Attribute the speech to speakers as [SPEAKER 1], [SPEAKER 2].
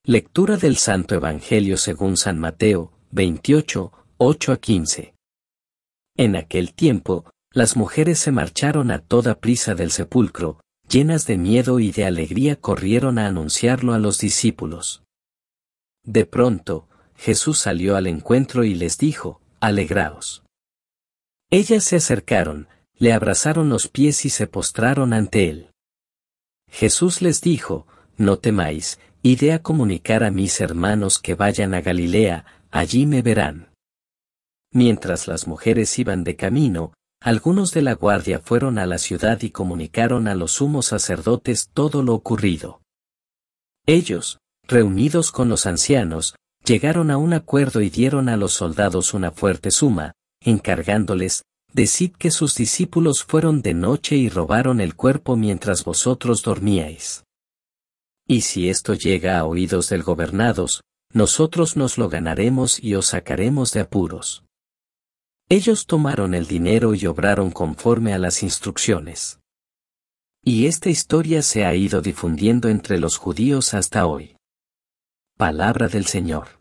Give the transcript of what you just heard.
[SPEAKER 1] Lectura del Santo Evangelio según San Mateo, 28, 8-15. En aquel tiempo, las mujeres se marcharon a toda prisa del sepulcro, llenas de miedo y de alegría corrieron a anunciarlo a los discípulos. De pronto, Jesús salió al encuentro y les dijo, «Alegraos». Ellas se acercaron, le abrazaron los pies y se postraron ante él. Jesús les dijo, «No temáis, iré a comunicar a mis hermanos que vayan a Galilea, allí me verán». Mientras las mujeres iban de camino, algunos de la guardia fueron a la ciudad y comunicaron a los sumos sacerdotes todo lo ocurrido. Ellos, reunidos con los ancianos, llegaron a un acuerdo y dieron a los soldados una fuerte suma, encargándoles, «Decid que sus discípulos fueron de noche y robaron el cuerpo mientras vosotros dormíais. Y si esto llega a oídos del gobernados, nosotros nos lo ganaremos y os sacaremos de apuros». Ellos tomaron el dinero y obraron conforme a las instrucciones. Y esta historia se ha ido difundiendo entre los judíos hasta hoy. Palabra del Señor.